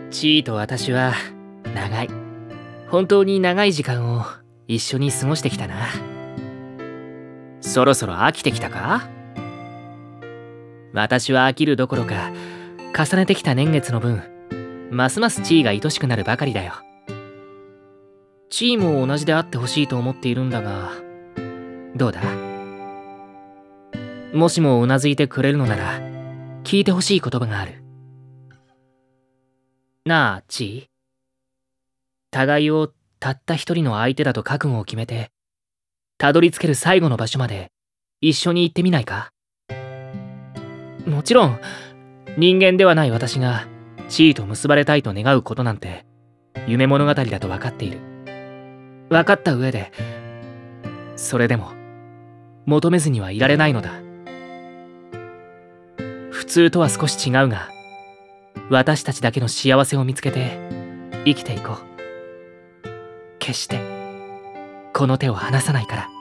チーと私は本当に長い時間を一緒に過ごしてきたな。そろそろ飽きてきたか？私は飽きるどころか、重ねてきた年月の分、ますますチーが愛しくなるばかりだよ。チーも同じであってほしいと思っているんだが、どうだ？もしもうなずいてくれるのなら、聞いてほしい言葉がある。なあ、チー。互いをたった一人の相手だと覚悟を決めて、たどり着ける最後の場所まで一緒に行ってみないか？もちろん、人間ではない私がチーと結ばれたいと願うことなんて夢物語だと分かっている。分かった上で、それでも求めずにはいられないのだ。普通とは少し違うが、私たちだけの幸せを見つけて生きていこう。決してこの手を離さないから。